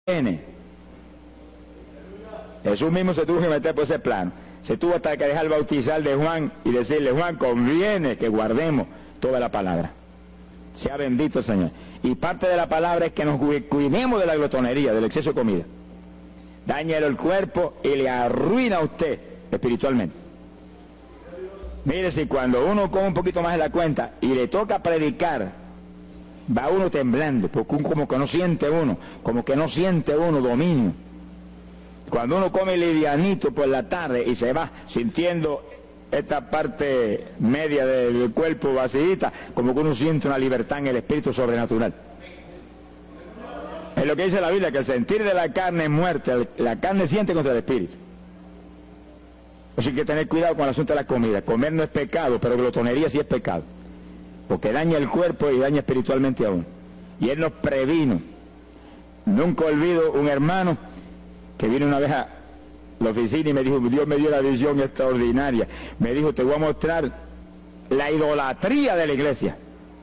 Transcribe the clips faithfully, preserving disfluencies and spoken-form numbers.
conviene. Jesús mismo se tuvo que meter por ese plano. Se tuvo hasta que dejar bautizar de Juan y decirle: Juan, conviene que guardemos toda la palabra. Sea bendito el Señor. Y parte de la palabra es que nos cuidemos de la glotonería, del exceso de comida. Daña el cuerpo y le arruina a usted espiritualmente. Mire, si cuando uno come un poquito más de la cuenta y le toca predicar, va uno temblando, porque un, como que no siente uno, como que no siente uno dominio. Cuando uno come livianito por la tarde y se va sintiendo esta parte media del cuerpo vacíita, como que uno siente una libertad en el espíritu sobrenatural. Es lo que dice la Biblia, que el sentir de la carne es muerte, la carne siente contra el espíritu. Así que hay que tener cuidado con el asunto de la comida. Comer no es pecado, pero glotonería sí es pecado, porque daña el cuerpo y daña espiritualmente a uno. Y Él nos previno. Nunca olvido un hermano que vino una vez a la oficina y me dijo: Dios me dio la visión extraordinaria. Me dijo: te voy a mostrar la idolatría de la iglesia.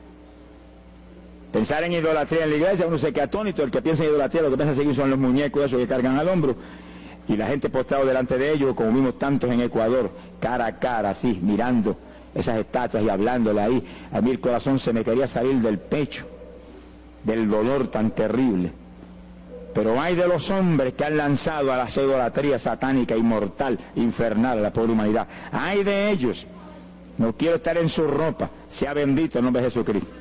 Pensar en idolatría en la iglesia, uno se queda atónito. El que piensa en idolatría, lo que piensa seguir son los muñecos esos que cargan al hombro, y la gente postrado delante de ellos, como vimos tantos en Ecuador, cara a cara, así, mirando esas estatuas y hablándole ahí. A mí el corazón se me quería salir del pecho, del dolor tan terrible. Pero hay de los hombres que han lanzado a la idolatría satánica, inmortal, infernal a la pobre humanidad. Hay de ellos. No quiero estar en su ropa. Sea bendito el nombre de Jesucristo.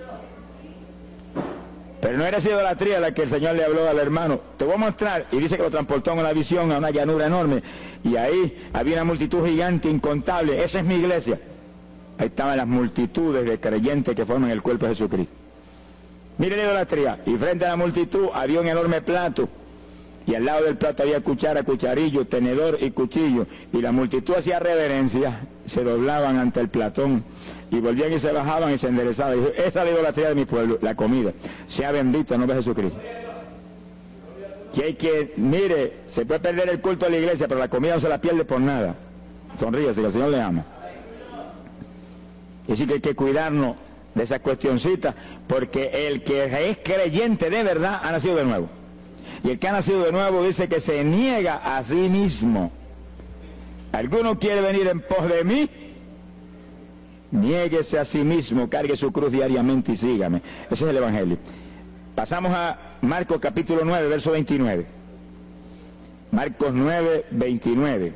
Pero no era esa idolatría la que el Señor le habló al hermano. Te voy a mostrar. Y dice que lo transportó en una visión a una llanura enorme. Y ahí había una multitud gigante, incontable. Esa es mi iglesia. Ahí estaban las multitudes de creyentes que forman el cuerpo de Jesucristo. Mire la idolatría. Y frente a la multitud había un enorme plato. Y al lado del plato había cuchara, cucharillo, tenedor y cuchillo. Y la multitud hacía reverencia. Se doblaban ante el platón. Y volvían y se bajaban y se enderezaban. Y dijo: esa es la idolatría de mi pueblo, la comida. Sea bendito el nombre de Jesucristo. Que hay que, mire, se puede perder el culto de la iglesia, pero la comida no se la pierde por nada. Sonríase, que el Señor le ama. Y así que hay que cuidarnos de esas cuestioncitas, porque el que es creyente de verdad ha nacido de nuevo. Y el que ha nacido de nuevo dice que se niega a sí mismo. ¿Alguno quiere venir en pos de mí? Niéguese a sí mismo, cargue su cruz diariamente y sígame. Ese es el Evangelio. Pasamos a Marcos capítulo nueve, verso veintinueve. Marcos nueve, veintinueve.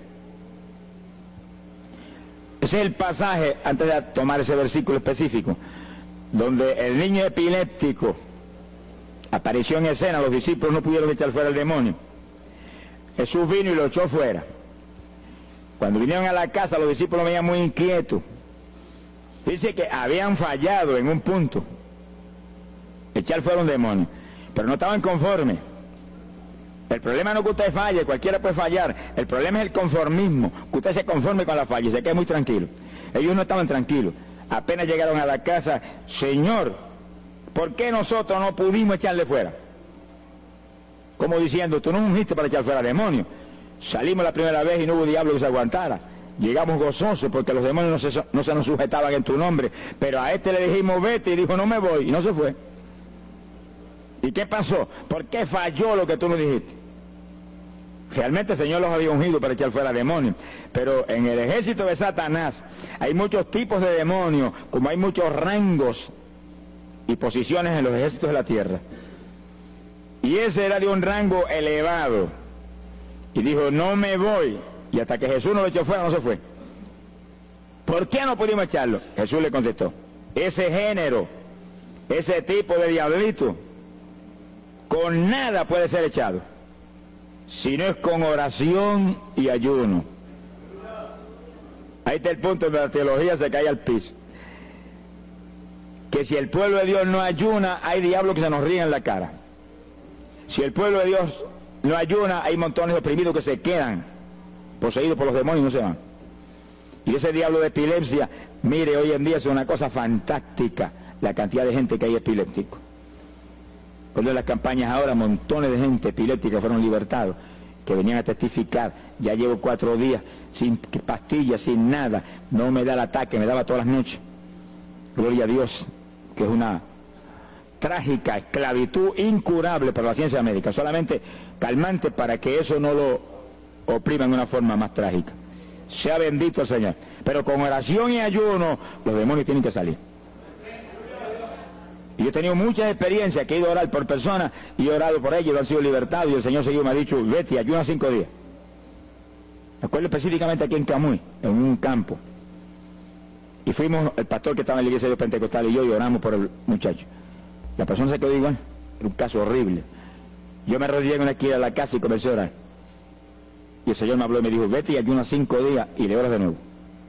Ese es el pasaje, antes de tomar ese versículo específico, donde el niño epiléptico apareció en escena. Los discípulos no pudieron echar fuera el demonio. Jesús vino y lo echó fuera. Cuando vinieron a la casa, los discípulos venían muy inquietos. Dice que habían fallado en un punto, echar fuera un demonio, pero no estaban conformes. El problema no es que usted falle, cualquiera puede fallar. El problema es el conformismo, que usted se conforme con la falla y se quede muy tranquilo. Ellos no estaban tranquilos. Apenas llegaron a la casa: Señor, ¿por qué nosotros no pudimos echarle fuera? Como diciendo: tú no ungiste para echar fuera demonios. Salimos la primera vez y no hubo diablo que se aguantara. Llegamos gozosos porque los demonios no se, no se nos sujetaban en tu nombre. Pero a este le dijimos: vete, y dijo: no me voy, y no se fue. ¿Y qué pasó? ¿Por qué falló lo que tú nos dijiste? Realmente el Señor los había ungido para echar fuera demonios. Pero en el ejército de Satanás hay muchos tipos de demonios, como hay muchos rangos y posiciones en los ejércitos de la tierra. Y ese era de un rango elevado. Y dijo: no me voy. Y hasta que Jesús no lo echó fuera, no se fue. ¿Por qué no pudimos echarlo? Jesús le contestó: ese género, ese tipo de diablito, con nada puede ser echado, si no es con oración y ayuno. Ahí está el punto donde la teología se cae al piso. Que si el pueblo de Dios no ayuna, hay diablos que se nos ríen en la cara. Si el pueblo de Dios no ayuna, hay montones de oprimidos que se quedan poseídos por los demonios y no se van. Y ese diablo de epilepsia, mire, hoy en día es una cosa fantástica la cantidad de gente que hay epiléptico. Cuando en las campañas ahora, montones de gente epiléptica fueron libertados, que venían a testificar: ya llevo cuatro días sin pastillas, sin nada, no me da el ataque, me daba todas las noches. Gloria a Dios, que es una trágica esclavitud incurable para la ciencia médica. Solamente calmantes para que eso no lo oprima de una forma más trágica. Sea bendito el Señor. Pero con oración y ayuno, los demonios tienen que salir. Y yo he tenido muchas experiencias que he ido a orar por personas y he orado por ellos y han sido libertados, y el Señor seguido me ha dicho, vete, ayuna cinco días. Me acuerdo específicamente aquí en Camuy, en un campo. Y fuimos, el pastor que estaba en la iglesia de Pentecostal y yo, y oramos por el muchacho. La persona se quedó igual. Era un caso horrible. Yo me arrodillé en una esquina de la casa y comencé a orar. Y el Señor me habló y me dijo, vete y ayuna cinco días y le oras de nuevo.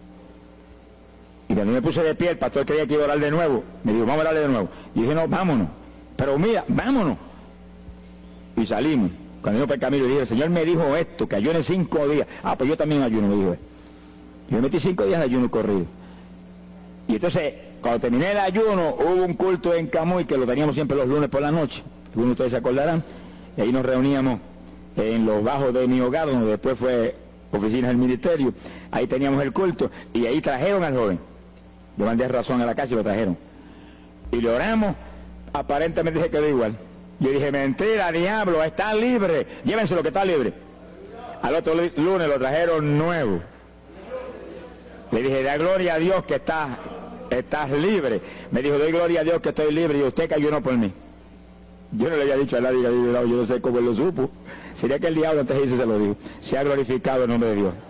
Y cuando me puse de pie, el pastor creía que iba a orar de nuevo. Me dijo, vamos a orarle de nuevo. Y dije, no, vámonos. Pero mira, vámonos. Y salimos. Cuando yo por el camino, dije, el Señor me dijo esto, que ayune cinco días. Ah, pues yo también ayuno, me dijo él. Yo me metí cinco días de ayuno corrido. Y entonces, cuando terminé el ayuno, hubo un culto en Camuy, que lo teníamos siempre los lunes por la noche. Algunos de ustedes se acordarán. Y ahí nos reuníamos en los bajos de mi hogar, donde después fue oficinas del ministerio. Ahí teníamos el culto, y ahí trajeron al joven. Yo mandé razón a la casa y lo trajeron. Y le oramos, aparentemente se quedó igual. Yo dije, mentira, diablo, está libre, llévense lo que está libre. Al otro lunes lo trajeron nuevo. Le dije, da gloria a Dios que estás, estás libre. Me dijo, doy gloria a Dios que estoy libre, y usted que ayunó por mí. Yo no le había dicho a nadie que había ayunado, yo no sé cómo él lo supo. Sería que el diablo antes de irse se lo dijo. Se ha glorificado el nombre de Dios.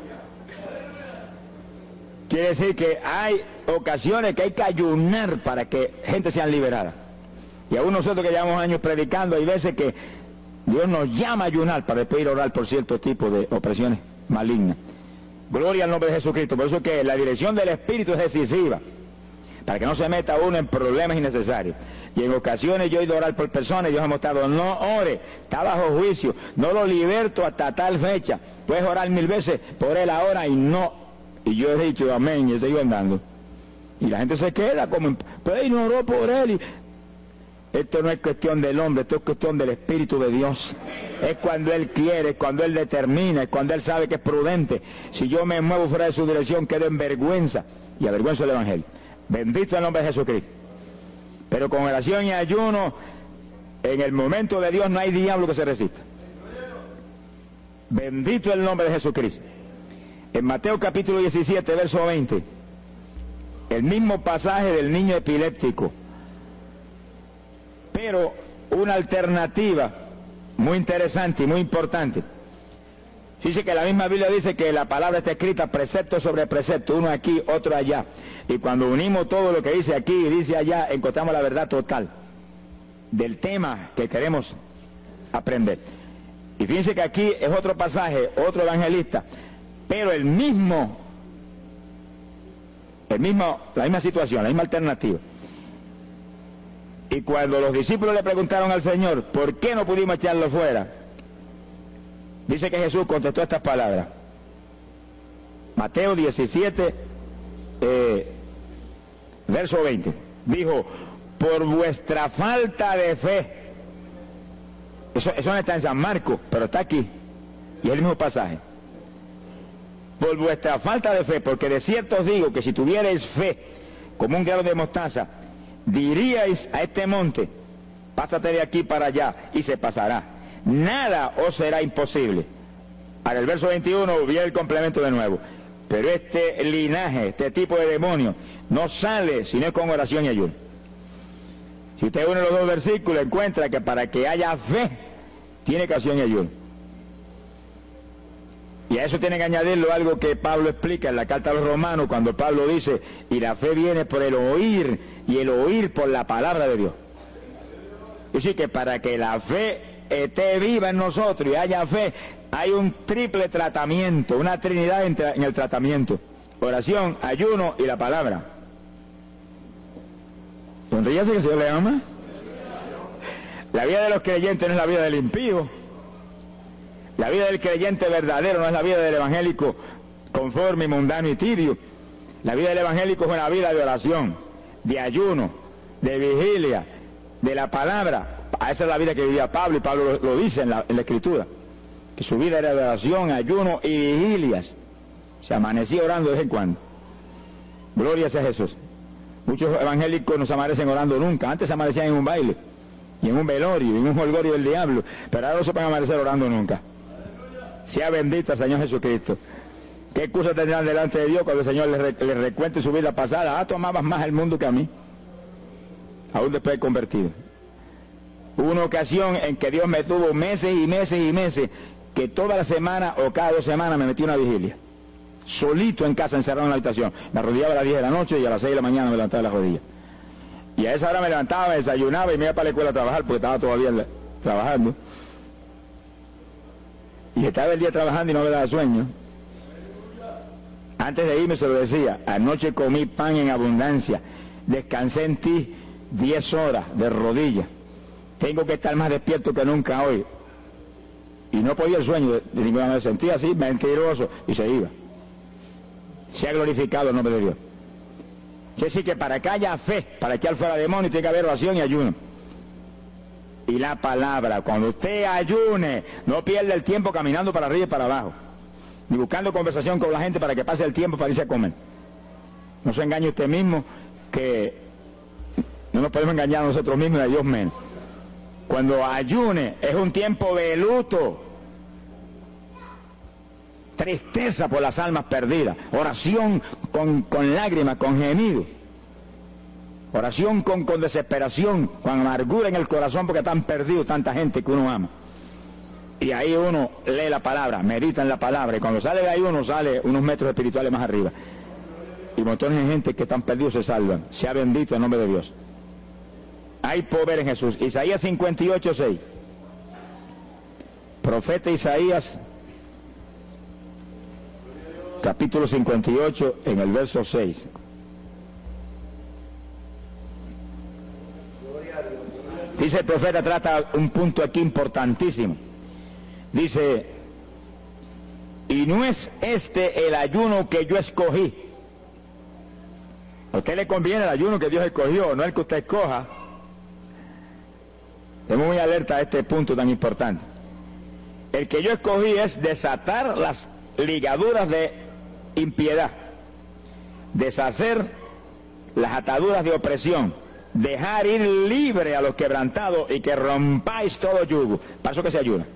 Quiere decir que hay ocasiones que hay que ayunar para que gente sea liberada. Y aún nosotros que llevamos años predicando, hay veces que Dios nos llama a ayunar para después ir a orar por cierto tipo de opresiones malignas. Gloria al nombre de Jesucristo. Por eso es que la dirección del Espíritu es decisiva, para que no se meta uno en problemas innecesarios. Y en ocasiones yo he ido a orar por personas y Dios ha mostrado, no ore, está bajo juicio, no lo liberto hasta tal fecha. Puedes orar mil veces por él ahora y no. Y yo he dicho amén y he seguido andando. Y la gente se queda como, pues no oró por él. Y... esto no es cuestión del hombre, esto es cuestión del Espíritu de Dios. Es cuando Él quiere, es cuando Él determina, es cuando Él sabe que es prudente. Si yo me muevo fuera de su dirección, quedo en vergüenza y avergüenzo el Evangelio. Bendito el nombre de Jesucristo. Pero con oración y ayuno, en el momento de Dios no hay diablo que se resista. Bendito el nombre de Jesucristo. En Mateo capítulo diecisiete, verso veinte, el mismo pasaje del niño epiléptico, pero una alternativa muy interesante y muy importante. Dice que la misma Biblia dice que la palabra está escrita precepto sobre precepto, uno aquí, otro allá. Y cuando unimos todo lo que dice aquí y dice allá, encontramos la verdad total del tema que queremos aprender. Y fíjense que aquí es otro pasaje, otro evangelista, pero el mismo, el mismo, la misma situación, la misma alternativa. Y cuando los discípulos le preguntaron al Señor, ¿por qué no pudimos echarlo fuera? Dice que Jesús contestó estas palabras. Mateo diecisiete, eh, verso veinte. Dijo, por vuestra falta de fe. Eso, eso no está en San Marcos, pero está aquí. Y es el mismo pasaje. Por vuestra falta de fe, porque de cierto os digo que si tuvierais fe como un grano de mostaza, diríais a este monte, pásate de aquí para allá, y se pasará. Nada os será imposible. Ahora el verso veintiuno viene el complemento de nuevo. Pero este linaje, este tipo de demonio, no sale sino con oración y ayuno. Si usted une los dos versículos, encuentra que para que haya fe, tiene que oración y ayuno. Y a eso tiene que añadirlo algo que Pablo explica en la carta a los Romanos, cuando Pablo dice, y la fe viene por el oír, y el oír por la palabra de Dios. Es decir, que para que la fe esté viva en nosotros y haya fe, hay un triple tratamiento, una trinidad en, tra en el tratamiento: oración, ayuno y la palabra. Sonríase que el Señor le ama. La vida de los creyentes no es la vida del impío. La vida del creyente verdadero no es la vida del evangélico conforme, mundano y tibio. La vida del evangélico es una vida de oración, de ayuno, de vigilia, de la palabra. Esa es la vida que vivía Pablo, y Pablo lo, lo dice en la, en la Escritura, que su vida era de oración, ayuno y vigilias. Se amanecía orando de vez en cuando. Gloria sea Jesús. Muchos evangélicos no se amanecen orando nunca. Antes se amanecían en un baile, y en un velorio, y en un holgorio del diablo, pero ahora no se van a amanecer orando nunca. Sea bendito el Señor Jesucristo. ¿Qué excusa tendrán delante de Dios cuando el Señor les, re, les recuente su vida pasada? Ah, tú amabas más el mundo que a mí, aún después de convertido. Hubo una ocasión en que Dios me tuvo meses y meses y meses, que toda la semana o cada dos semanas me metí una vigilia. Solito en casa, encerrado en la habitación. Me arrodillaba a las diez de la noche y a las seis de la mañana me levantaba de las rodillas. Y a esa hora me levantaba, me desayunaba y me iba para la escuela a trabajar porque estaba todavía la, trabajando. Y estaba el día trabajando y no me daba sueño. Antes de irme se lo decía, anoche comí pan en abundancia, descansé en ti diez horas de rodillas. Tengo que estar más despierto que nunca hoy. Y no podía el sueño de, de ninguna manera, sentía así, mentiroso, y se iba. Se ha glorificado el nombre de Dios. Quiere decir que para que haya fe, para echar fuera demonios, tiene que haber oración y ayuno. Y la palabra, cuando usted ayune, no pierda el tiempo caminando para arriba y para abajo, ni buscando conversación con la gente para que pase el tiempo para irse a comer. No se engañe usted mismo, que no nos podemos engañar a nosotros mismos y a Dios menos. Cuando ayune es un tiempo de luto, tristeza por las almas perdidas, oración con, con lágrimas, con gemidos, oración con, con desesperación, con amargura en el corazón porque están perdidos tanta gente que uno ama. Y ahí uno lee la palabra, medita en la palabra, y cuando sale de ahí uno sale unos metros espirituales más arriba. Y montones de gente que están perdidos se salvan. Sea bendito el nombre de Dios. Hay poder en Jesús. Isaías cincuenta y ocho, seis. Profeta Isaías, capítulo cincuenta y ocho, en el verso seis. Dice el profeta, trata un punto aquí importantísimo. Dice, y no es este el ayuno que yo escogí. A usted le conviene el ayuno que Dios escogió, no el que usted escoja. Estamos muy alerta a este punto tan importante. El que yo escogí es desatar las ligaduras de impiedad, deshacer las ataduras de opresión, dejar ir libre a los quebrantados y que rompáis todo yugo. Para eso que se ayuna.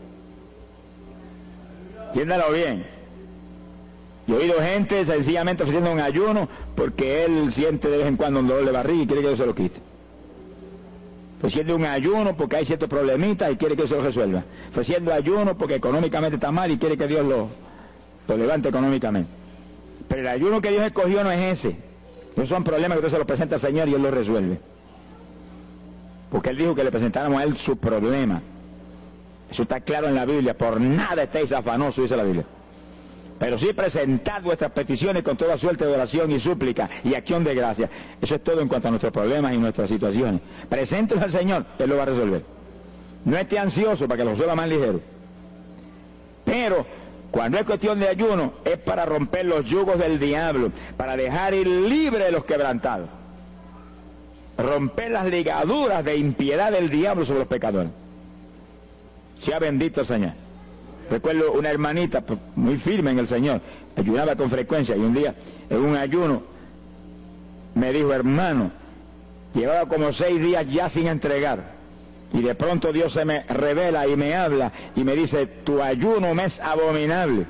Entiéndalo bien. Yo he oído gente sencillamente ofreciendo un ayuno porque él siente de vez en cuando un dolor de barriga y quiere que Dios se lo quite. Ofreciendo un ayuno porque hay ciertos problemitas y quiere que Dios se lo resuelva. Ofreciendo ayuno porque económicamente está mal y quiere que Dios lo, lo levante económicamente. Pero el ayuno que Dios escogió no es ese. No son problemas que usted se los presenta al Señor y Él los resuelve. Porque Él dijo que le presentáramos a Él su problema. Eso está claro en la Biblia. Por nada estéis afanosos, dice la Biblia. Pero sí presentad vuestras peticiones con toda suerte de oración y súplica y acción de gracia. Eso es todo en cuanto a nuestros problemas y nuestras situaciones. Preséntelos al Señor, Él lo va a resolver. No esté ansioso para que lo resuelva más ligero. Pero cuando es cuestión de ayuno, es para romper los yugos del diablo, para dejar ir libre a los quebrantados. Romper las ligaduras de impiedad del diablo sobre los pecadores. Sea bendito el Señor. Recuerdo una hermanita muy firme en el Señor, ayunaba con frecuencia, y un día en un ayuno me dijo, hermano, llevaba como seis días ya sin entregar, y de pronto Dios se me revela y me habla y me dice, tu ayuno me es abominable.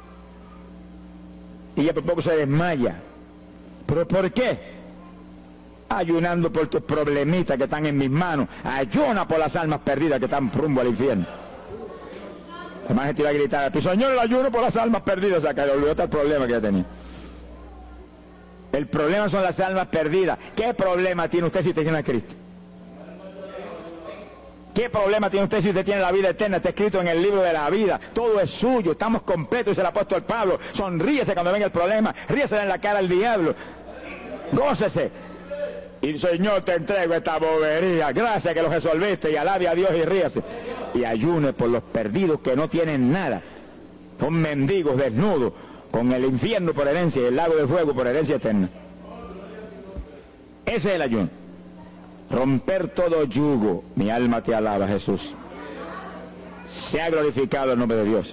Y ella por poco se desmaya. ¿Pero por qué? Ayunando por tus problemitas que están en mis manos. Ayuna por las almas perdidas que están rumbo al infierno. Además, gente iba a gritar, tu Señor, el ayuno por las almas perdidas. O sea, que le olvidó el problema que ya tenía. El problema son las almas perdidas. ¿Qué problema tiene usted si usted tiene a Cristo? ¿Qué problema tiene usted si usted tiene la vida eterna? Está escrito en el libro de la vida. Todo es suyo, estamos completos, dice el apóstol Pablo. Sonríese cuando venga el problema, ríese en la cara al diablo. Gócese. Y Señor, te entrego esta bobería. Gracias que lo resolviste, y alabe a Dios y ríase. Y ayune por los perdidos que no tienen nada. Son mendigos desnudos, con el infierno por herencia y el lago de fuego por herencia eterna. Ese es el ayuno. Romper todo yugo. Mi alma te alaba, Jesús. Sea glorificado el nombre de Dios.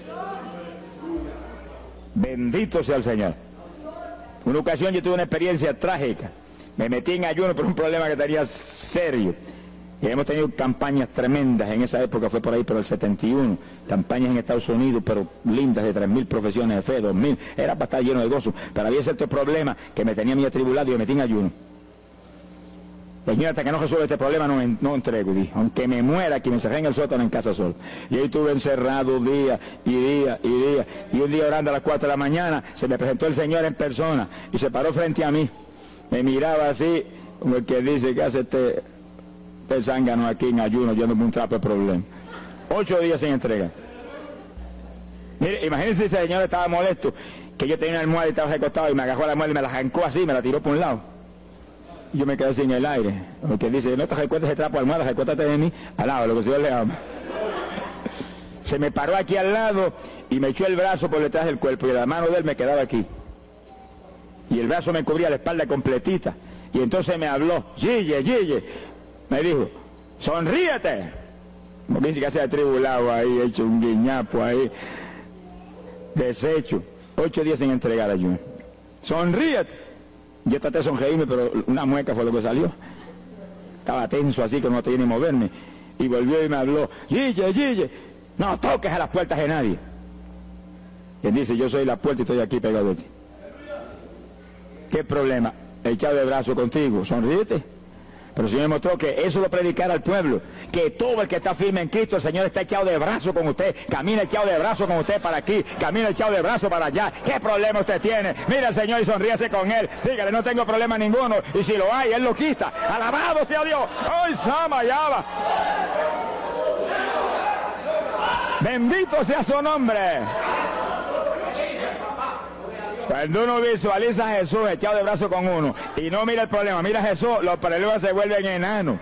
Bendito sea el Señor. Una ocasión yo tuve una experiencia trágica. Me metí en ayuno por un problema que tenía serio. Y hemos tenido campañas tremendas, en esa época fue por ahí, pero el setenta y uno, campañas en Estados Unidos, pero lindas, de tres mil profesiones de fe, dos mil, era para estar lleno de gozo. Pero había cierto problema que me tenía muy atribulado y me metí en ayuno. Señor, hasta que no resuelva este problema no, no entrego, dije, aunque me muera, que me encerré en el sótano en casa solo. Y ahí estuve encerrado día y día y día, y un día orando a las cuatro de la mañana, se me presentó el Señor en persona, y se paró frente a mí, me miraba así, como el que dice, ¿qué hace este, este zángano aquí en ayuno, yéndome un trapo de problema? Ocho días sin entrega. Mire, imagínense si ese señor estaba molesto, que yo tenía una almohada y estaba recostado, y me agarró la almohada y me la arrancó así, me la tiró por un lado. Yo me quedé sin el aire, porque dice, no te recuerdes ese trapo de almohada, recuérdate de mí, al lado, lo que Dios le ama. Se me paró aquí al lado y me echó el brazo por detrás del cuerpo, y la mano de él me quedaba aquí. Y el brazo me cubría la espalda completita. Y entonces me habló, Gille, Gille, me dijo, sonríete. Como dice que se ha atribulado ahí, hecho un guiñapo ahí, deshecho, ocho días sin entregar ayuno. Sonríete. Yo traté de sonreírme, pero una mueca fue lo que salió. Estaba tenso así que no podía ni moverme. Y volvió y me habló, Gille, Gille, no toques a las puertas de nadie. Y él dice, yo soy la puerta y estoy aquí pegado de ti. ¿Qué problema? Echado de brazo contigo, sonríete. Pero el Señor me mostró que eso lo predicara al pueblo, que todo el que está firme en Cristo, el Señor está echado de brazo con usted, camina echado de brazo con usted para aquí, camina echado de brazo para allá. ¿Qué problema usted tiene? Mira al Señor y sonríase con Él, dígale, no tengo problema ninguno, y si lo hay, Él lo quita. Alabado sea Dios. ¡Ay, Sama, Yaba! Bendito sea su nombre. Cuando uno visualiza a Jesús echado de brazo con uno y no mira el problema, mira a Jesús, los problemas se vuelven enanos.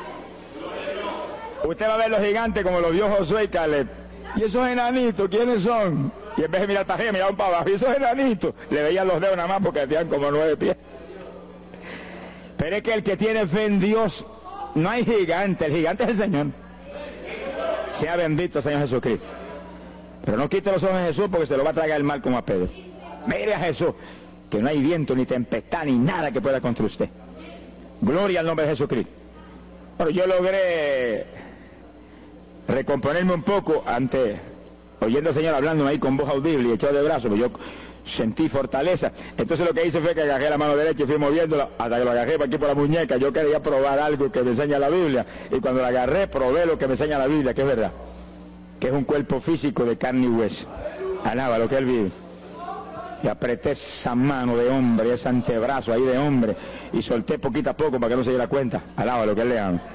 Usted va a ver los gigantes como los vio Josué y Caleb. ¿Y esos enanitos quiénes son? Y en vez de mirar para arriba, miraban para abajo. ¿Y esos enanitos? Le veían los dedos nada más porque tenían como nueve pies. Pero es que el que tiene fe en Dios, no hay gigante, el gigante es el Señor. Sea bendito el Señor Jesucristo. Pero no quite los ojos de Jesús porque se lo va a tragar el mal como a Pedro. Mire a Jesús, que no hay viento, ni tempestad, ni nada que pueda contra usted. Gloria al nombre de Jesucristo. Pero yo logré recomponerme un poco ante, oyendo al Señor hablando ahí con voz audible y echado de brazos, pues yo sentí fortaleza. Entonces lo que hice fue que agarré la mano derecha y fui moviéndola hasta que lo agarré por aquí por la muñeca. Yo quería probar algo que me enseña la Biblia, y cuando la agarré probé lo que me enseña la Biblia, que es verdad, que es un cuerpo físico de carne y hueso. Alaba lo que Él vive. Y apreté esa mano de hombre, ese antebrazo ahí de hombre, y solté poquito a poco para que no se diera cuenta. Alaba lo que Él le ama.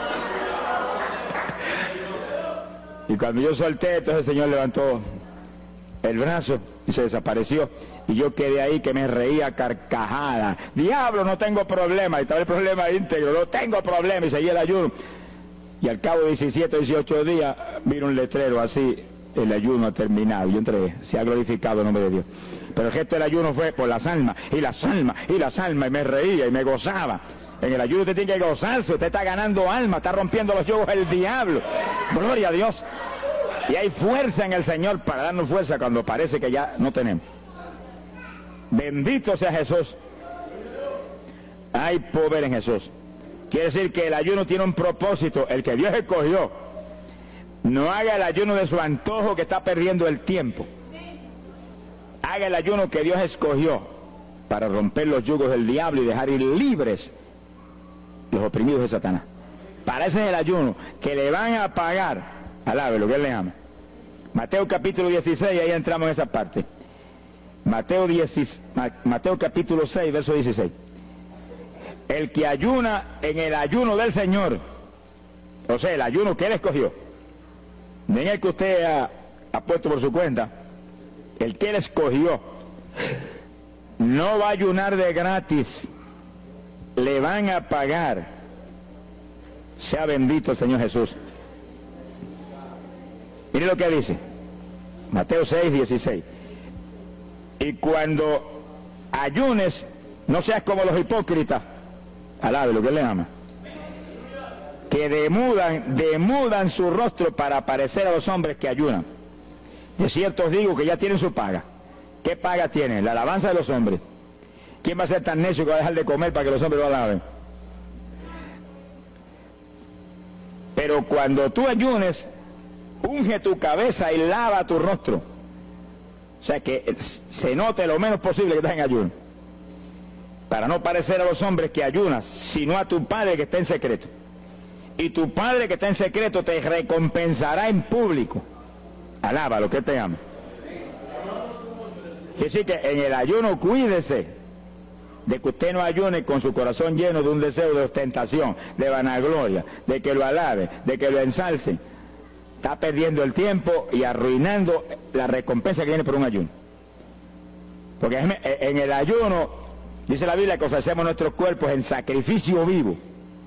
Y cuando yo solté, entonces el Señor levantó el brazo y se desapareció. Y yo quedé ahí que me reía carcajada. Diablo, no tengo problema. Y estaba el problema íntegro, no tengo problema. Y seguí el ayuno. Y al cabo de diecisiete, dieciocho días, vino un letrero así, el ayuno ha terminado. Yo entregué, se ha glorificado el nombre de Dios. Pero el gesto del ayuno fue por las almas, y las almas, y las almas, y me reía y me gozaba. En el ayuno usted tiene que gozarse, usted está ganando alma, está rompiendo los yugos del diablo. Gloria a Dios. Y hay fuerza en el Señor para darnos fuerza cuando parece que ya no tenemos. Bendito sea Jesús. Hay poder en Jesús. Quiere decir que el ayuno tiene un propósito, el que Dios escogió. No haga el ayuno de su antojo que está perdiendo el tiempo. Haga el ayuno que Dios escogió para romper los yugos del diablo y dejar ir libres los oprimidos de Satanás. Para ese es el ayuno que le van a pagar. Alabe lo que Él le ama. Mateo capítulo dieciséis, ahí entramos en esa parte. Mateo, diez, Mateo capítulo seis, verso dieciséis. El que ayuna en el ayuno del Señor, o sea, el ayuno que Él escogió, no en el que usted ha, ha puesto por su cuenta, el que Él escogió, no va a ayunar de gratis, le van a pagar. Sea bendito el Señor Jesús. Mire lo que dice, Mateo seis, dieciséis. Y cuando ayunes, no seas como los hipócritas, alabe lo que Él le ama, que demudan, demudan su rostro para parecer a los hombres que ayunan. De cierto os digo que ya tienen su paga. ¿Qué paga tienen? La alabanza de los hombres. ¿Quién va a ser tan necio que va a dejar de comer para que los hombres lo alaben? Pero cuando tú ayunes, unge tu cabeza y lava tu rostro. O sea, que se note lo menos posible que estás en ayuno. Para no parecer a los hombres que ayunas, sino a tu Padre que está en secreto. Y tu Padre que está en secreto te recompensará en público. Alábalo, que te ama. Quiere decir que en el ayuno cuídese de que usted no ayune con su corazón lleno de un deseo de ostentación, de vanagloria, de que lo alabe, de que lo ensalce. Está perdiendo el tiempo y arruinando la recompensa que viene por un ayuno. Porque en el ayuno, dice la Biblia, que ofrecemos nuestros cuerpos en sacrificio vivo.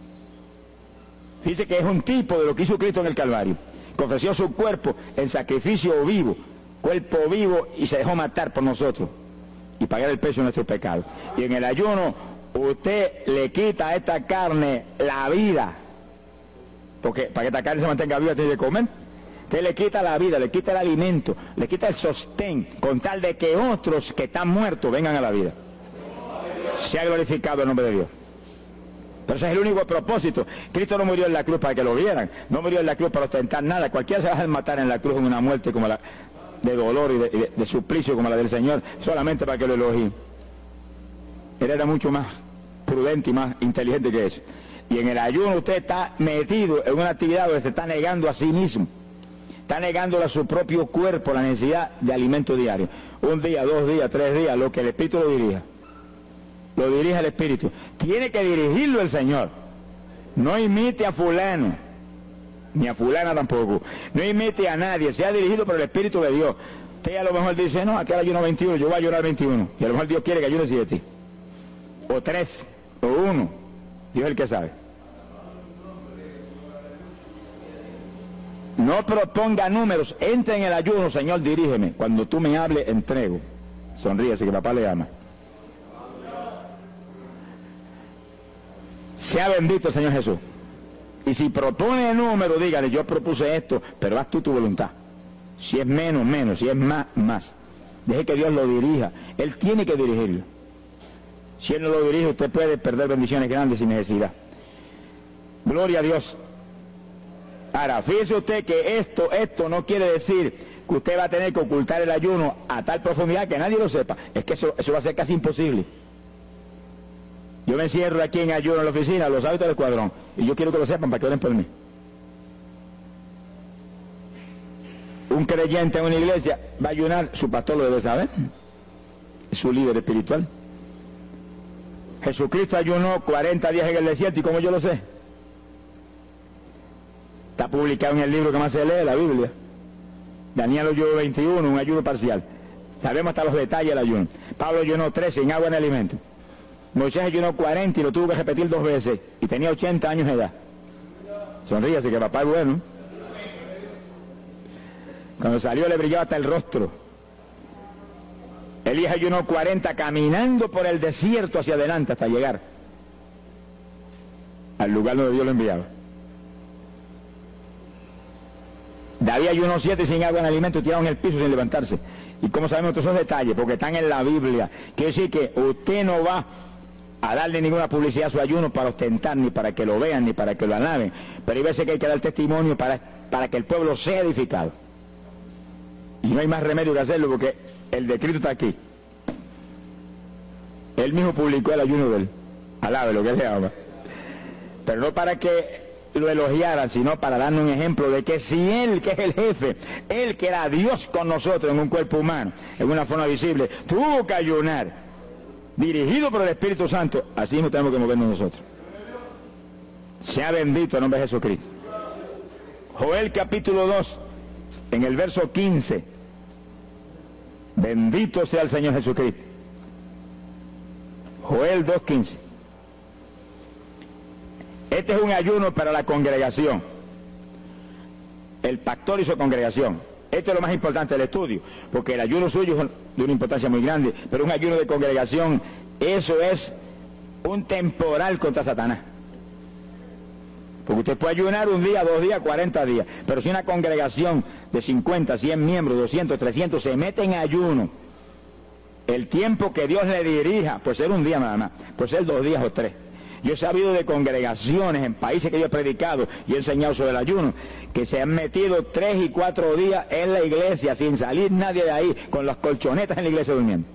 Dice que es un tipo de lo que hizo Cristo en el Calvario, que ofreció su cuerpo en sacrificio vivo, cuerpo vivo, y se dejó matar por nosotros y pagar el precio de nuestros pecados. Y en el ayuno usted le quita a esta carne la vida, porque para que esta carne se mantenga viva tiene que comer. Usted le quita la vida, le quita el alimento, le quita el sostén, con tal de que otros que están muertos vengan a la vida. Se ha glorificado el nombre de Dios. Pero ese es el único propósito. Cristo no murió en la cruz para que lo vieran, no murió en la cruz para ostentar nada. Cualquiera se va a matar en la cruz en una muerte como la de dolor y de, de, de suplicio como la del Señor, solamente para que lo elogien. Él era mucho más prudente y más inteligente que eso. Y en el ayuno usted está metido en una actividad donde se está negando a sí mismo, está negándole a su propio cuerpo la necesidad de alimento diario. Un día, dos días, tres días, lo que el Espíritu lo dirija. Lo dirige el Espíritu. Tiene que dirigirlo el Señor. No imite a fulano, ni a fulana tampoco. No imite a nadie, sea dirigido por el Espíritu de Dios. Usted a lo mejor dice, no, aquel ayuno veintiuno, yo voy a ayunar veintiuno. Y a lo mejor Dios quiere que ayune siete. O tres, o uno. Dios es el que sabe. No proponga números, entre en el ayuno, Señor, dirígeme. Cuando tú me hables, entrego. Sonríese, que papá le ama. Sea bendito el Señor Jesús. Y si propone número, dígale, yo propuse esto, pero haz tú tu voluntad. Si es menos, menos, si es más, más. Deje que Dios lo dirija. Él tiene que dirigirlo. Si Él no lo dirige, usted puede perder bendiciones grandes sin necesidad. Gloria a Dios. Ahora, fíjese usted que esto, esto no quiere decir que usted va a tener que ocultar el ayuno a tal profundidad que nadie lo sepa. Es que eso, eso va a ser casi imposible. Yo me encierro aquí en ayuno en la oficina, los hábitos del escuadrón, y yo quiero que lo sepan para que oren por mí. Un creyente en una iglesia va a ayunar, su pastor lo debe saber, es su líder espiritual. Jesucristo ayunó cuarenta días en el desierto, ¿y cómo yo lo sé? Está publicado en el libro que más se lee, la Biblia. Daniel ayunó veintiuno, un ayuno parcial. Sabemos hasta los detalles del ayuno. Pablo ayunó trece, sin agua ni alimento. Moisés ayunó cuarenta y lo tuvo que repetir dos veces, y tenía ochenta años de edad. Sonríase que papá es bueno. Cuando salió le brillaba hasta el rostro. Elías ayunó cuarenta caminando por el desierto hacia adelante hasta llegar al lugar donde Dios lo enviaba. David ayunó siete sin agua ni alimento, tirado en el piso sin levantarse. ¿Y cómo sabemos todos esos detalles? Porque están en la Biblia. Quiere decir que usted no va a darle ninguna publicidad a su ayuno para ostentar, ni para que lo vean, ni para que lo alaben. Pero hay veces que hay que dar testimonio para, para que el pueblo sea edificado. Y no hay más remedio que hacerlo, porque el decreto está aquí. Él mismo publicó el ayuno de él. Alabe lo que él le ama. Pero no para que lo elogiaran, sino para darnos un ejemplo de que si él, que es el jefe, él que era Dios con nosotros en un cuerpo humano, en una forma visible, tuvo que ayunar, dirigido por el Espíritu Santo, así no tenemos que movernos nosotros. Sea bendito el nombre de Jesucristo. Joel capítulo dos, en el verso quince. Bendito sea el Señor Jesucristo. Joel dos quince. Este es un ayuno para la congregación. El pastor y su congregación. Esto es lo más importante del estudio, porque el ayuno suyo es de una importancia muy grande, pero un ayuno de congregación, eso es un temporal contra Satanás. Porque usted puede ayunar un día, dos días, cuarenta días, pero si una congregación de cincuenta, cien miembros, doscientos, trescientos se mete en ayuno, el tiempo que Dios le dirija, puede ser un día nada más, puede ser dos días o tres. Yo he sabido de congregaciones en países que yo he predicado y he enseñado sobre el ayuno, que se han metido tres y cuatro días en la iglesia sin salir nadie de ahí, con las colchonetas en la iglesia durmiendo.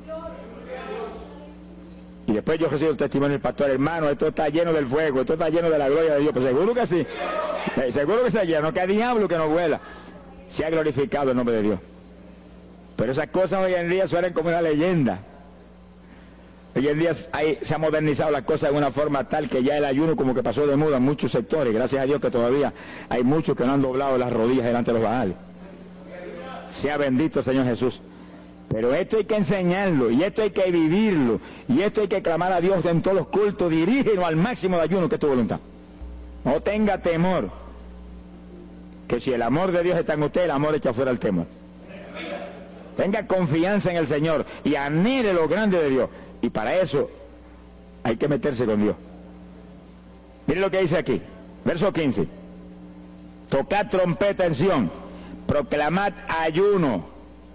Y después yo recibo el testimonio del pastor: hermano, esto está lleno del fuego, esto está lleno de la gloria de Dios. Pues seguro que sí, eh, seguro que está lleno, que hay diablo que no vuela. Se ha glorificado el nombre de Dios. Pero esas cosas hoy en día suenan como una leyenda. Hoy en día hay, se ha modernizado las cosas de una forma tal que ya el ayuno como que pasó de moda en muchos sectores. Gracias a Dios que todavía hay muchos que no han doblado las rodillas delante de los Baales. Sea bendito el Señor Jesús. Pero esto hay que enseñarlo, y esto hay que vivirlo, y esto hay que clamar a Dios en todos los cultos: dirígenos al máximo de ayuno que es tu voluntad. No tenga temor, que si el amor de Dios está en usted, el amor echa fuera el temor. Tenga confianza en el Señor y anhele lo grande de Dios. Y para eso hay que meterse con Dios. Miren lo que dice aquí, verso quince. Tocad trompeta en Sión, proclamad ayuno,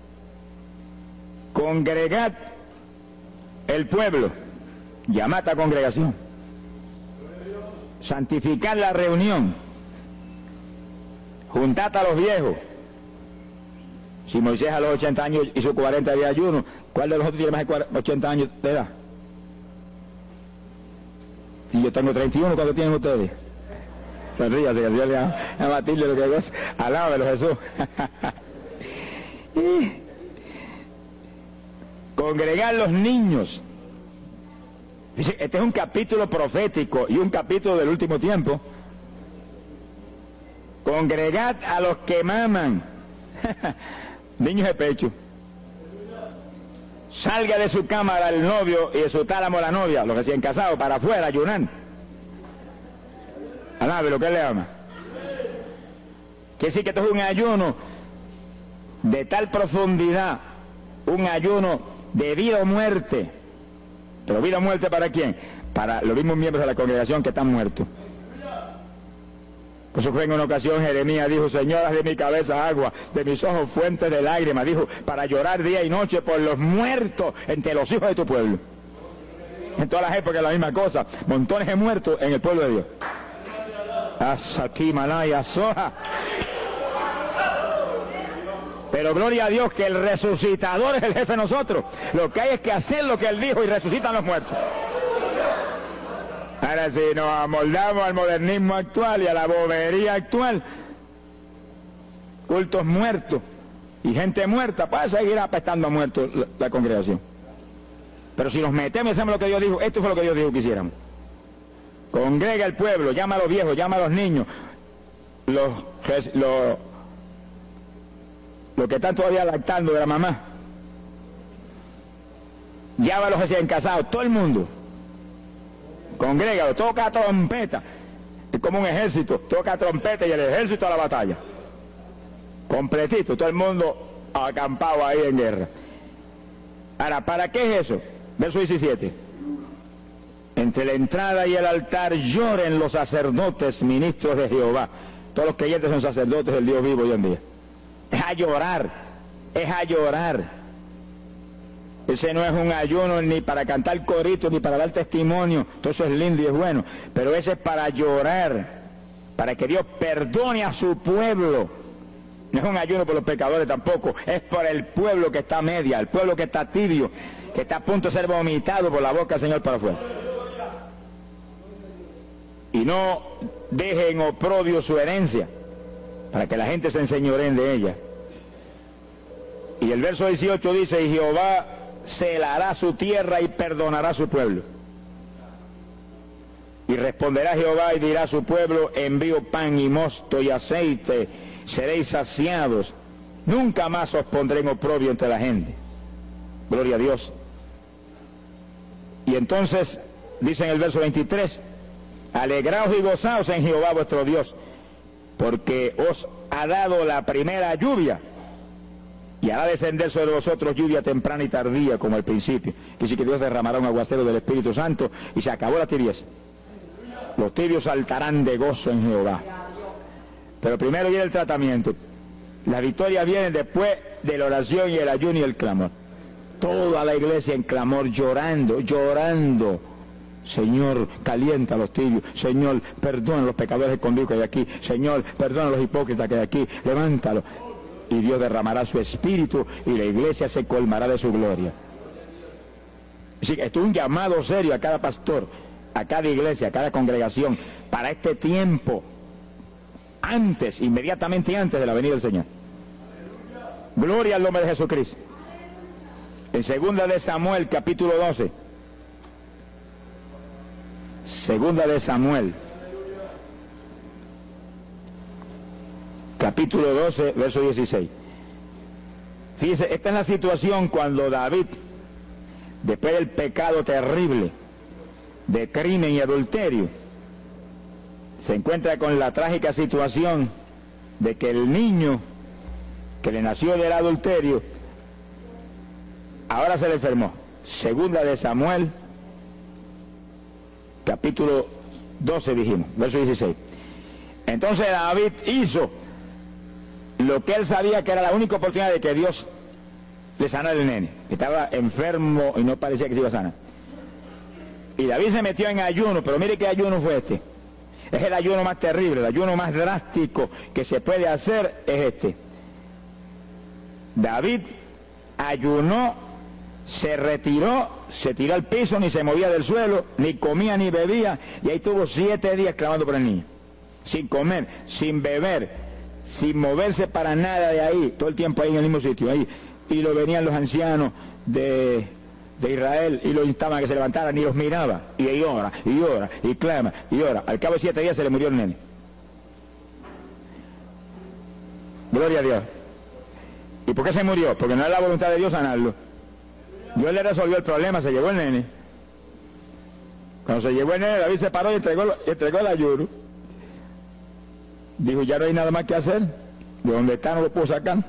congregad el pueblo, llamad a congregación, santificad la reunión, juntad a los viejos. Si Moisés a los ochenta años hizo cuarenta días de ayuno, ¿cuál de los otros tiene más de ochenta años de edad? Si yo tengo treinta y uno, ¿cuánto tienen ustedes? Sonríase, que Dios le a, a Matilde lo que es. Alábelo, Jesús. Congregar los niños. Dice, este es un capítulo profético y un capítulo del último tiempo. Congregad a los que maman. Niños de pecho. Salga de su cámara el novio y de su tálamo la novia, los recién casados, para afuera, ayunar. Alabe lo que él le ama. Quiere decir que esto es un ayuno de tal profundidad, un ayuno de vida o muerte. Pero vida o muerte ¿para quién? Para los mismos miembros de la congregación que están muertos. Por eso fue en una ocasión Jeremías dijo: Señor, haz de mi cabeza agua, de mis ojos fuentes de lágrimas, dijo, para llorar día y noche por los muertos entre los hijos de tu pueblo. En todas las épocas la misma cosa, montones de muertos en el pueblo de Dios. Asaki Malaya Soja. Pero gloria a Dios que el resucitador es el jefe de nosotros. Lo que hay es que hacer lo que él dijo y resucitan los muertos. Ahora, si nos amoldamos al modernismo actual y a la bobería actual, cultos muertos y gente muerta, para seguir apestando a muertos la, la congregación. Pero si nos metemos y hacemos lo que Dios dijo, esto fue lo que Dios dijo que hiciéramos. Congrega el pueblo, llama a los viejos, llama a los niños, los, los, los que están todavía lactando de la mamá, llama a los recién casados, todo el mundo. Congrégalo, toca trompeta. Es como un ejército, toca trompeta y el ejército a la batalla. Completito, todo el mundo acampado ahí en guerra. Ahora, ¿para qué es eso? Verso diecisiete. Entre la entrada y el altar lloren los sacerdotes, ministros de Jehová. Todos los creyentes son sacerdotes del Dios vivo hoy en día. Es a llorar, es a llorar. Ese no es un ayuno ni para cantar coritos, ni para dar testimonio, todo eso es lindo y es bueno, pero ese es para llorar, para que Dios perdone a su pueblo. No es un ayuno por los pecadores tampoco, es por el pueblo que está a media, el pueblo que está tibio, que está a punto de ser vomitado por la boca del Señor para afuera. Y no dejen oprobio su herencia, para que la gente se enseñoreen de ella. Y el verso dieciocho dice: y Jehová celará su tierra y perdonará su pueblo. Y responderá Jehová y dirá a su pueblo: envío pan y mosto y aceite, seréis saciados, nunca más os pondré en oprobio entre la gente. Gloria a Dios. Y entonces dice en el verso veintitrés: alegraos y gozaos en Jehová vuestro Dios, porque os ha dado la primera lluvia, y hará descender sobre vosotros lluvia temprana y tardía como al principio. Quiere decir que Dios derramará un aguacero del Espíritu Santo y se acabó la tibieza. Los tibios saltarán de gozo en Jehová. Pero primero viene el tratamiento. La victoria viene después de la oración y el ayuno y el clamor. Toda la iglesia en clamor, llorando, llorando. Señor, calienta a los tibios. Señor, perdona a los pecadores escondidos que hay aquí. Señor, perdona a los hipócritas que hay aquí. Levántalo. Y Dios derramará su espíritu y la iglesia se colmará de su gloria. Así que esto es un llamado serio a cada pastor, a cada iglesia, a cada congregación, para este tiempo, antes, inmediatamente antes de la venida del Señor. Gloria al nombre de Jesucristo. En segunda de Samuel, capítulo doce. Segunda de Samuel, capítulo doce, verso dieciséis. Fíjese, esta es la situación cuando David, después del pecado terrible de crimen y adulterio, se encuentra con la trágica situación de que el niño que le nació del adulterio ahora se le enfermó. Segunda de Samuel, capítulo doce, dijimos, verso dieciséis. Entonces David hizo lo que él sabía que era la única oportunidad de que Dios le sanara el nene. Estaba enfermo y no parecía que se iba a sanar. Y David se metió en ayuno, pero mire qué ayuno fue este. Es el ayuno más terrible, el ayuno más drástico que se puede hacer es este. David ayunó, se retiró, se tiró al piso, ni se movía del suelo, ni comía ni bebía, y ahí tuvo siete días clamando por el niño. Sin comer, sin beber, sin moverse para nada de ahí, todo el tiempo ahí en el mismo sitio, ahí. Y lo venían los ancianos de, de Israel y lo instaban a que se levantaran y los miraba, y ahí ora, y ora, y clama, y ora. Al cabo de siete días se le murió el nene. Gloria a Dios. ¿Y por qué se murió? Porque no era la voluntad de Dios sanarlo. Dios le resolvió el problema, se llevó el nene. Cuando se llevó el nene, David se paró y entregó, entregó el ayuno. Dijo, ya no hay nada más que hacer. De donde está no lo puedo sacar.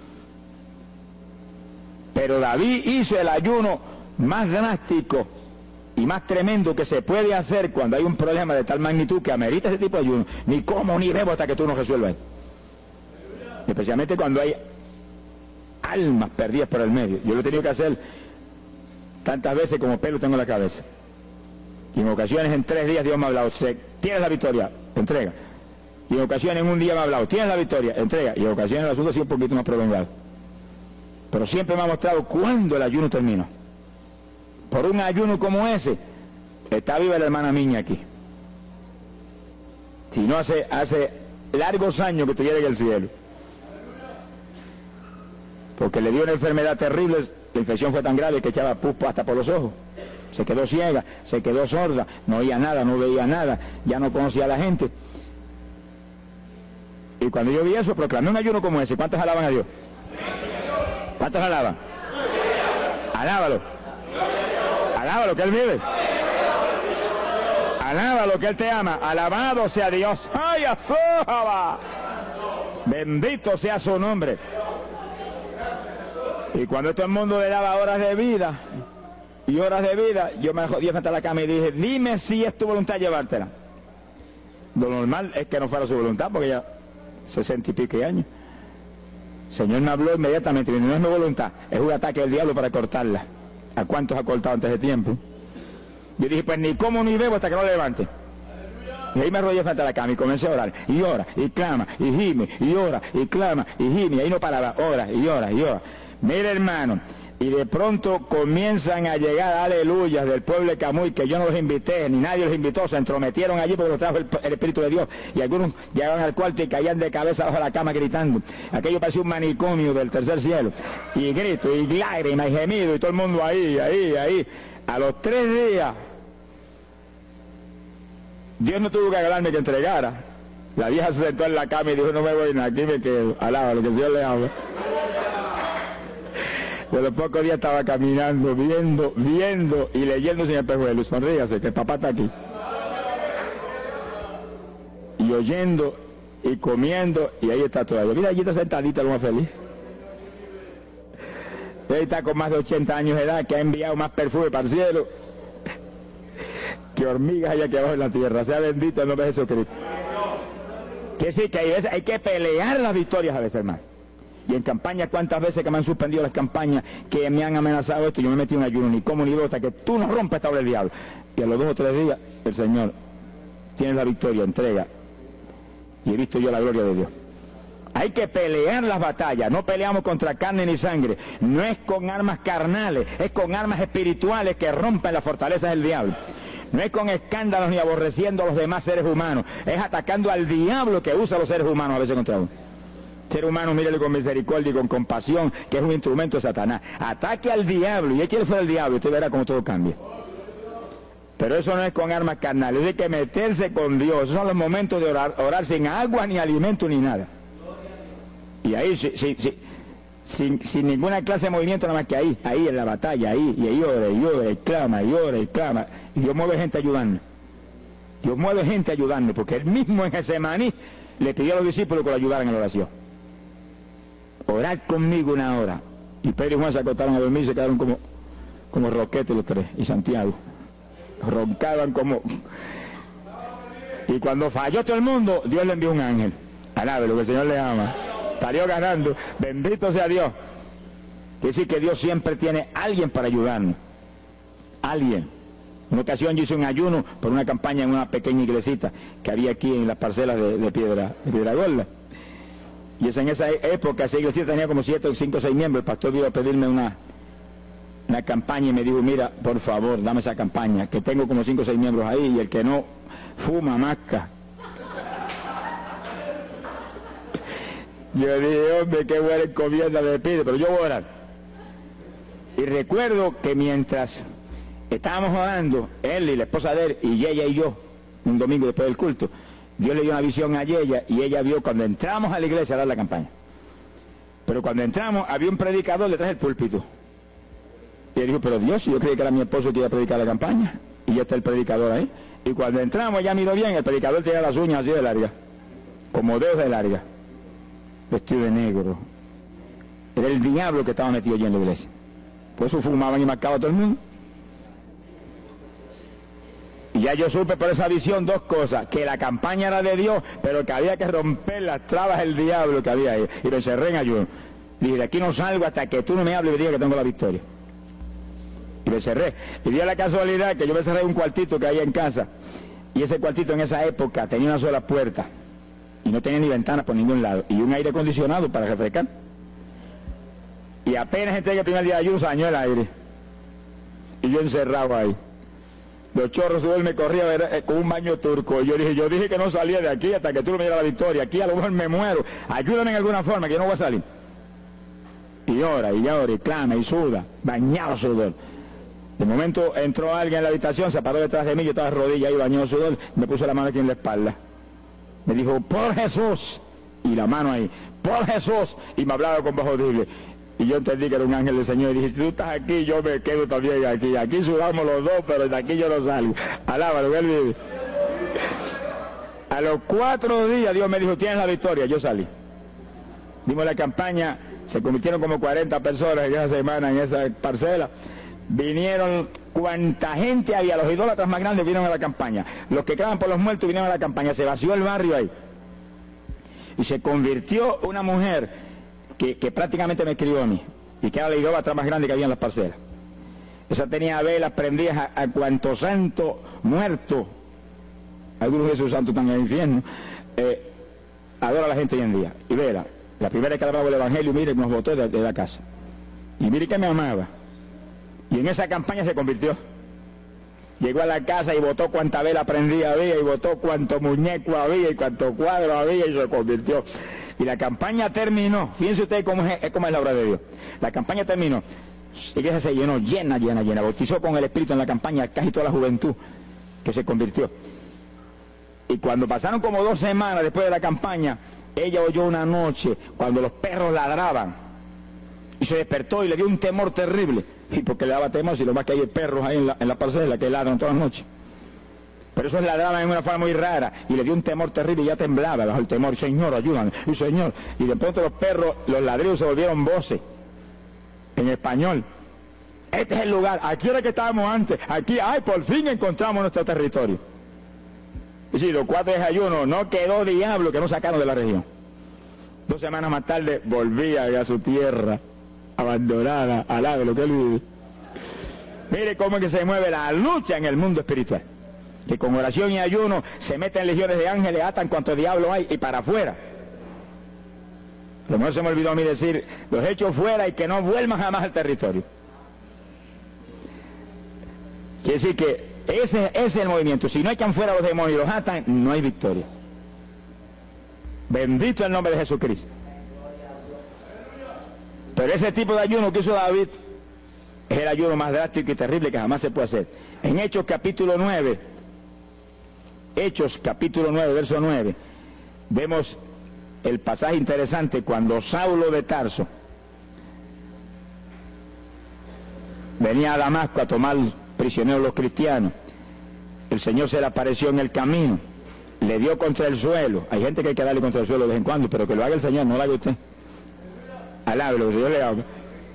Pero David hizo el ayuno más drástico y más tremendo que se puede hacer cuando hay un problema de tal magnitud que amerita ese tipo de ayuno. Ni como ni bebo hasta que tú no resuelvas. Especialmente cuando hay almas perdidas por el medio. Yo lo he tenido que hacer tantas veces como pelo tengo en la cabeza. Y en ocasiones en tres días Dios me ha hablado, tienes la victoria, entrega. Y en ocasiones en un día me ha hablado, tienes la victoria, entrega. Y en ocasiones el asunto ha sido un poquito más prolongado. Pero siempre me ha mostrado cuándo el ayuno terminó. Por un ayuno como ese, está viva la hermana Miña aquí. Si no, hace, hace largos años que estuviera en el cielo. Porque le dio una enfermedad terrible, la infección fue tan grave que echaba pus hasta por los ojos. Se quedó ciega, se quedó sorda, no oía nada, no veía nada, ya no conocía a la gente. Y cuando yo vi eso, proclamé un ayuno como ese. ¿Cuántos alaban a Dios? ¿Cuántos alaban? Alábalo. Alábalo, que Él vive. Alábalo, que Él te ama. Alabado sea Dios. ¡Ay, azójaba! Bendito sea su nombre. Y cuando todo el mundo le daba horas de vida y horas de vida, yo me jodí frente a la cama y dije, dime si es tu voluntad llevártela. Lo normal es que no fuera su voluntad, porque ya sesenta y pico años. El Señor me habló inmediatamente, y no es mi voluntad, es un ataque del diablo para cortarla. ¿A cuántos ha cortado antes de tiempo? Yo dije, pues ni como ni bebo hasta que no levante. Y ahí me arrodillé frente a la cama y comencé a orar, y ora, y clama, y gime, y ora, y clama, y gime, y ahí no paraba, ora, y ora, y ora. Mire, hermano, y de pronto comienzan a llegar aleluyas del pueblo de Camuy, que yo no los invité, ni nadie los invitó, se entrometieron allí porque los trajo el, el Espíritu de Dios, y algunos llegaban al cuarto y caían de cabeza bajo la cama gritando. Aquello parecía un manicomio del tercer cielo, y grito, y lágrimas, y gemido, y todo el mundo ahí, ahí, ahí. A los tres días, Dios no tuvo que hablarme que entregara. La vieja se sentó en la cama y dijo, no me voy, aquí me quedo. Alaba lo que el Señor le habla. De los pocos días estaba caminando, viendo, viendo y leyendo sin espejuelo. Sonríase, que el papá está aquí. Y oyendo y comiendo, y ahí está todavía. Mira, allí está sentadita, lo más feliz. Él está con más de ochenta años de edad, que ha enviado más perfume para el cielo que hormigas allá aquí abajo en la tierra. Sea bendito el nombre de Jesucristo. Que sí, que hay, veces, hay que pelear las victorias a veces, hermano. Y en campaña, cuántas veces que me han suspendido las campañas, que me han amenazado esto, yo me metí en ayuno, ni como ni bebo, hasta que tú no rompes esta obra del diablo. Y a los dos o tres días, el Señor tiene la victoria, entrega. Y he visto yo la gloria de Dios. Hay que pelear las batallas, no peleamos contra carne ni sangre, no es con armas carnales, es con armas espirituales que rompen las fortalezas del diablo. No es con escándalos ni aborreciendo a los demás seres humanos, es atacando al diablo que usa a los seres humanos a veces contra uno. Ser humano, mírele con misericordia y con compasión, que es un instrumento de Satanás. Ataque al diablo y échale fuera al diablo y usted verá cómo todo cambia. Pero eso no es con armas carnales, es de que meterse con Dios. Esos son los momentos de orar, orar sin agua, ni alimento, ni nada. Y ahí, si, si, si, sin, sin ninguna clase de movimiento, nada más que ahí, ahí en la batalla, ahí, y ahí ora, y ora, y clama, y ora, y clama. Y Dios mueve gente ayudando. Dios mueve gente ayudando, porque él mismo en Getsemaní le pidió a los discípulos que lo ayudaran en la oración. Orad conmigo una hora. Y Pedro y Juan se acostaron a dormir y se quedaron como, como roquetes los tres, y Santiago. Roncaban como... Y cuando falló todo el mundo, Dios le envió un ángel. Alabe lo que el Señor le ama. Salió ganando, bendito sea Dios. Quiere decir que Dios siempre tiene alguien para ayudarnos. Alguien. En una ocasión yo hice un ayuno por una campaña en una pequeña iglesita que había aquí en las parcelas de, de Piedra, de Piedra Gorda. Y es en esa época, esa iglesita tenía como siete, cinco o seis miembros. El pastor vino a pedirme una, una campaña y me dijo, mira, por favor, dame esa campaña, que tengo como cinco o seis miembros ahí y el que no fuma, masca. Yo dije, hombre, qué buena encomienda me pide, pero yo voy a orar. Y recuerdo que mientras estábamos orando, él y la esposa de él, y ella y yo, un domingo después del culto, Dios le dio una visión a ella, y ella vio cuando entramos a la iglesia a dar la campaña. Pero cuando entramos, había un predicador detrás del púlpito. Y él dijo, pero Dios, yo creí que era mi esposo que iba a predicar la campaña, y ya está el predicador ahí. Y cuando entramos, ella miró bien, el predicador tenía las uñas así de larga, como dedos de larga, vestido de negro. Era el diablo que estaba metido allí en la iglesia. Por eso fumaban y marcaban a todo el mundo. Y ya yo supe por esa visión dos cosas, que la campaña era de Dios, pero que había que romper las trabas del diablo que había ahí. Y lo encerré en ayuno. Dije, de aquí no salgo hasta que tú no me hables y me digas que tengo la victoria. Y lo cerré. Y dio la casualidad que yo me cerré en un cuartito que había en casa. Y ese cuartito en esa época tenía una sola puerta. Y no tenía ni ventanas por ningún lado. Y un aire acondicionado para refrescar. Y apenas entré el primer día de ayuno, se dañó el aire. Y yo encerrado ahí. Los chorros de él me corría eh, con un baño turco. Y yo dije, yo dije que no salía de aquí hasta que tú no me dieras la victoria. Aquí a lo mejor me muero. Ayúdame en alguna forma, que yo no voy a salir. Y ora, y ora, y clama, y suda. Bañado sudor. De momento entró alguien en la habitación, se paró detrás de mí, yo estaba de rodillas ahí bañado sudor, me puso la mano aquí en la espalda. Me dijo, por Jesús. Y la mano ahí, por Jesús. Y me hablaba con voz audible. Y yo entendí que era un ángel del Señor. Y dije, si tú estás aquí, yo me quedo también aquí. Aquí sudamos los dos, pero de aquí yo no salgo. Alábalo, que él vive. A los cuatro días Dios me dijo, tienes la victoria. Yo salí. Dimos la campaña, se convirtieron como cuarenta personas en esa semana, en esa parcela. Vinieron cuanta gente había, los idólatras más grandes vinieron a la campaña. Los que claman por los muertos vinieron a la campaña. Se vació el barrio ahí. Y se convirtió una mujer que, que prácticamente me crió a mí, y que era la idólatra más grande que había en las parcelas. Esa tenía velas prendidas a, a cuantos santos muertos, algunos de esos santos están en el infierno, eh, adora a la gente hoy en día. Y vela, la primera vez que hablaba el evangelio, mire, nos botó de, de la casa. Y mire que me amaba. Y en esa campaña se convirtió. Llegó a la casa y botó cuanta vela prendida había, y botó cuanto muñeco había, y cuanto cuadro había, y se convirtió. Y la campaña terminó. Fíjense ustedes cómo es, cómo es la obra de Dios. La campaña terminó. La iglesia se llenó, llena, llena, llena. Bautizó con el Espíritu en la campaña casi toda la juventud que se convirtió. Y cuando pasaron como dos semanas después de la campaña, ella oyó una noche cuando los perros ladraban. Y se despertó y le dio un temor terrible. Y porque le daba temor, si lo más que hay perros ahí en la, en la parcela que ladran todas las noches. Pero esos ladraban en una forma muy rara, y le dio un temor terrible y ya temblaba bajo el temor. Señor, ayúdame, y Señor. Y de pronto los perros, los ladridos se volvieron voces, en español. Este es el lugar, aquí era que estábamos antes, aquí, ay, por fin encontramos nuestro territorio. Y si los cuatro desayunos, no quedó diablo que no sacaron de la región. Dos semanas más tarde volvía a su tierra, abandonada, al lado de lo que él vive. Mire cómo es que se mueve la lucha en el mundo espiritual. Que con oración y ayuno se meten legiones de ángeles, atan cuanto diablo hay y para afuera. A lo mejor se me olvidó a mí decir, los hechos fuera y que no vuelvan jamás al territorio. Quiere decir que ese, ese es el movimiento. Si no echan fuera los demonios y los atan, no hay victoria. Bendito el nombre de Jesucristo. Pero ese tipo de ayuno que hizo David es el ayuno más drástico y terrible que jamás se puede hacer. En Hechos capítulo nueve, Hechos capítulo nueve, verso nueve, vemos el pasaje interesante cuando Saulo de Tarso venía a Damasco a tomar prisioneros los cristianos. El Señor se le apareció en el camino, le dio contra el suelo. Hay gente que hay que darle contra el suelo de vez en cuando, pero que lo haga el Señor, no lo haga usted. Alábelo, que el Señor le haga.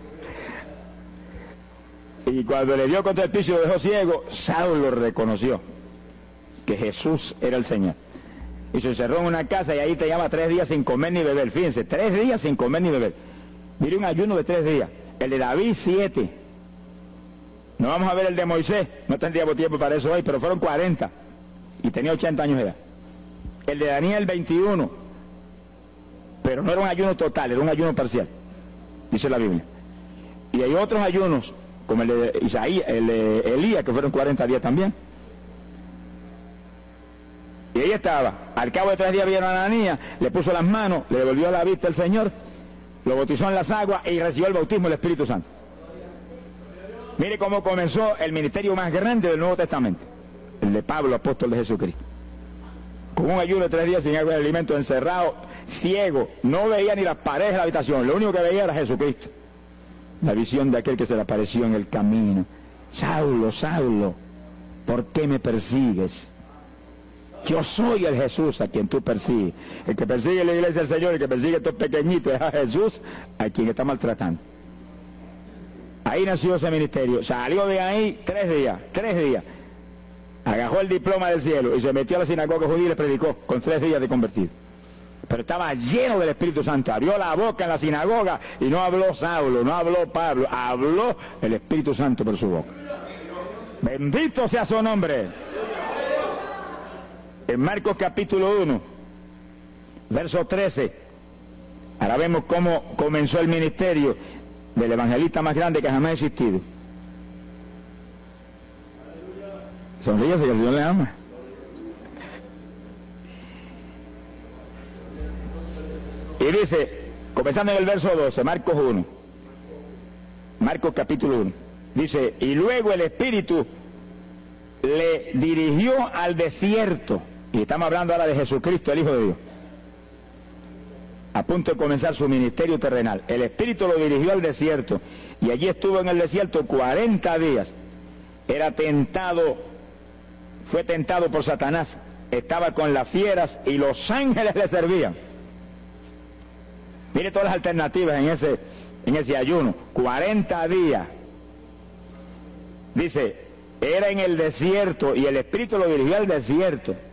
Y cuando le dio contra el piso y lo dejó ciego, Saulo reconoció que Jesús era el Señor. Y se encerró en una casa y ahí te llama tres días sin comer ni beber. Fíjense, tres días sin comer ni beber. Mire, un ayuno de tres días. El de David, siete. No vamos a ver el de Moisés, no tendríamos tiempo para eso hoy, pero fueron cuarenta. Y tenía ochenta años de edad. El de Daniel, veintiuno. Pero no era un ayuno total, era un ayuno parcial, dice la Biblia. Y hay otros ayunos, como el de Isaías, el de Elías, que fueron cuarenta días también. Y ahí estaba. Al cabo de tres días vieron a Ananías, le puso las manos, le devolvió la vista al Señor, lo bautizó en las aguas y recibió el bautismo del Espíritu Santo. Mire cómo comenzó el ministerio más grande del Nuevo Testamento, el de Pablo, apóstol de Jesucristo. Con un ayuno de tres días sin agua y alimento, encerrado, ciego, no veía ni las paredes de la habitación, lo único que veía era Jesucristo. La visión de aquel que se le apareció en el camino. Saulo, Saulo, ¿por qué me persigues? Yo soy el Jesús a quien tú persigues. El que persigue la iglesia del Señor, el que persigue a estos pequeñitos es a Jesús a quien está maltratando. Ahí nació ese ministerio. Salió de ahí tres días, tres días. Agarró el diploma del cielo y se metió a la sinagoga judía y le predicó con tres días de convertido. Pero estaba lleno del Espíritu Santo. Abrió la boca en la sinagoga y no habló Saulo, no habló Pablo, habló el Espíritu Santo por su boca. Bendito sea su nombre. En Marcos capítulo uno, verso trece, ahora vemos cómo comenzó el ministerio del evangelista más grande que jamás ha existido. Sonríase que el Señor le ama. Y dice, comenzando en el verso doce, Marcos uno, Marcos capítulo uno, dice, y luego el Espíritu le dirigió al desierto, y estamos hablando ahora de Jesucristo, el Hijo de Dios, a punto de comenzar su ministerio terrenal. El Espíritu lo dirigió al desierto, y allí estuvo en el desierto cuarenta días, era tentado, fue tentado por Satanás, estaba con las fieras y los ángeles le servían. Mire todas las alternativas en ese, en ese ayuno. cuarenta días. Dice, era en el desierto y el Espíritu lo dirigió al desierto.